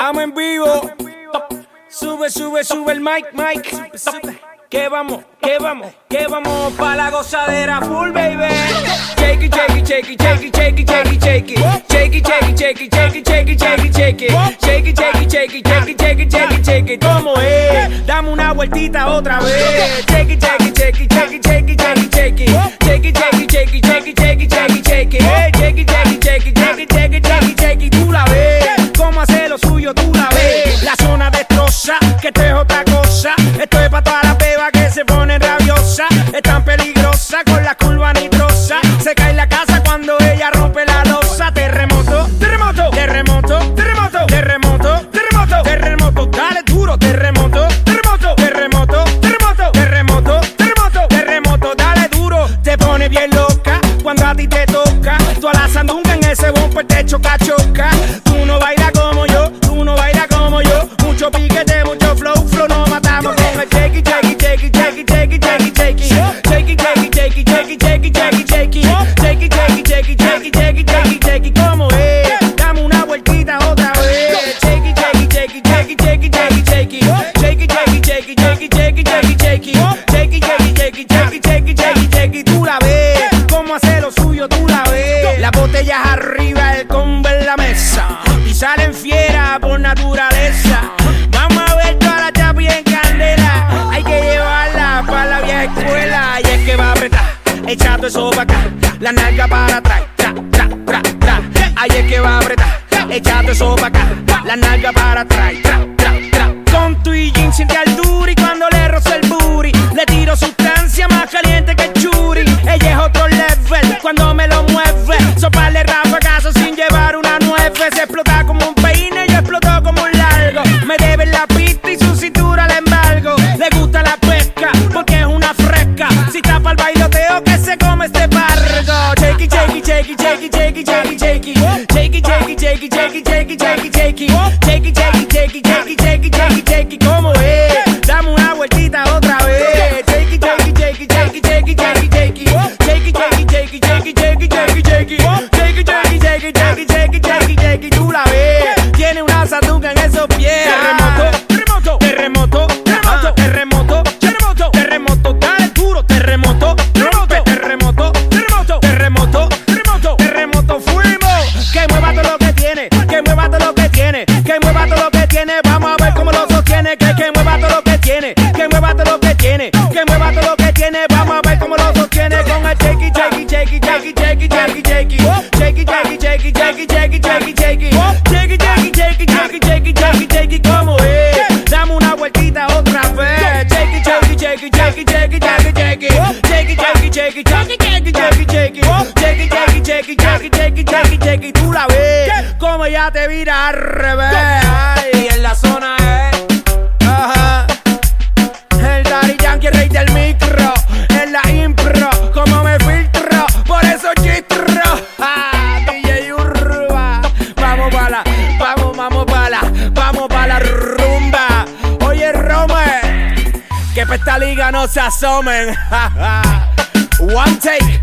Estamos en vivo. Sube, sube, sube el mic. Que vamos pa' la gozadera full, baby. Shake it, shake it, shake it, shake it, shake it, shake it, shake it. Shake it, shake it, shake it, shake it, shake it, shake it, shake it. Shake it, shake it, shake it, shake it, shake it, shake it, shake it. ¿Cómo es? Dame una vueltita otra vez. Shake it, shake it, shake it, shake it, shake it, shake it, shake it. Shake it, shake it, shake it, shake it, shake it, shake it, shake it. Shake it, shake it, shake it, shake it, shake it, shake it, shake it. Tú la ves. Cómo hace lo suyo, tú la ves. La zona destroza, que esto es otra cosa. Esto es pa' todas las bebas que se ponen rabiosas. Es tan peligrosa con la curva nitrosa. Se cae la casa cuando ella rompe la losa. Terremoto, terremoto, terremoto, terremoto, terremoto, terremoto, terremoto. Dale duro, terremoto, terremoto, terremoto, terremoto, terremoto, terremoto, terremoto. Dale duro, te pone bien loca cuando a ti te toca. Tú a la sandunga en ese bumper te choca, choca. Tú no bailas como yo, tú no bailas como yo. Mucho piquete, mucho flow, nos matamos con el shake it, shake it, shake it, shake it, shake it, shake it, shake it. Shake it, shake it, shake it, shake it, shake it, shake it, shake it. Shake it, shake it, shake it, shake it, shake it, shake it, shake it. ¿Cómo es? Dame una vueltita otra vez. Shake it, shake it, shake it, shake it, shake it, shake it, shake it. Shake it, shake it, shake it, shake it, shake it, shake it, shake it. Shake it, shake it, shake it, shake it, shake it, shake it, shake it. Tú la ves. Cómo hace lo suyo, tú la ves. Las botellas arriba, el combo en la mesa. Y salen fieras por naturaleza. Vamos a ver toda la chapi en candela. Hay que llevarla para la vieja escuela. Y es que va a apretar, echando eso para acá. La nalga para atrás, tra, tra, tra, tra. Ahí es que va a apretar, echando eso para acá. La nalga para atrás, tra, tra, tra. Con tu y jean siente al duri cuando le rozo el booty. Le tiro sustancia más caliente que el churi. Ella es otro level cuando me lo mueve. Soparle rafagazo sin llevar una nueve. Se explota como un peine, yo exploto como un largo. Me debe la pista y su cintura le embargo. Le gusta la pesca porque es una fresca. Si tapa el bailoteo que se come este pargo. Shake it, shake it, shake it, shake it, shake it, shake it, shake it. Shake it, shake it, shake it, shake it, shake it, shake it, shake it. Shake it, shake it, shake it, shake it, shake it, shake it, shake it. ¿Cómo es? Dame una vueltita otra vez. Shake it, shake it, shake it, shake it, shake it, shake it, shake it. Shake it, shake it, shake it, shake it, shake it, shake it, shake it. Shake it, shake it, shake it, shake it, shake it, shake it, shake it. Tú la ves. Tiene una sandunga en esos pies. Terremoto, terremoto, terremoto, terremoto, terremoto, terremoto. Dale duro, terremoto, terremoto, terremoto, terremoto, terremoto, terremoto, terremoto. Fuimos. Que mueva todo lo que tiene, que mueva todo lo que tiene, que mueva todo lo que tiene. Vamos a ver cómo lo sostiene. Que mueva todo lo que tiene, que mueva todo lo que tiene, que mueva todo lo que tiene. Vamos a ver cómo lo sostiene con el shake it, shake it, shake it, shake it, shake it, shake it, shake it. Shake it, shake it, shake it, shake it, shake it, shake it, shake it. Shake it, shake it, shake it, shake it, shake it, shake it, shake it. ¿Cómo es? Dame una vueltita otra vez. Shake it, shake it, shake it, shake it, shake it, shake it, shake it. Shake it, shake it, shake it, shake it, shake it, shake it, shake it. Shake it, shake it, shake it, shake it, shake it, shake it, shake it. Tú la ves como ya te vira al revés. Ay, en la zona es ajá. El Daddy Yankee, el rey del micro. En la impro, como me filtro. Por eso chistro. DJ Urba. Vamos pa' la rumba. Oye, Rome, que pa' esta liga no se asomen. One take.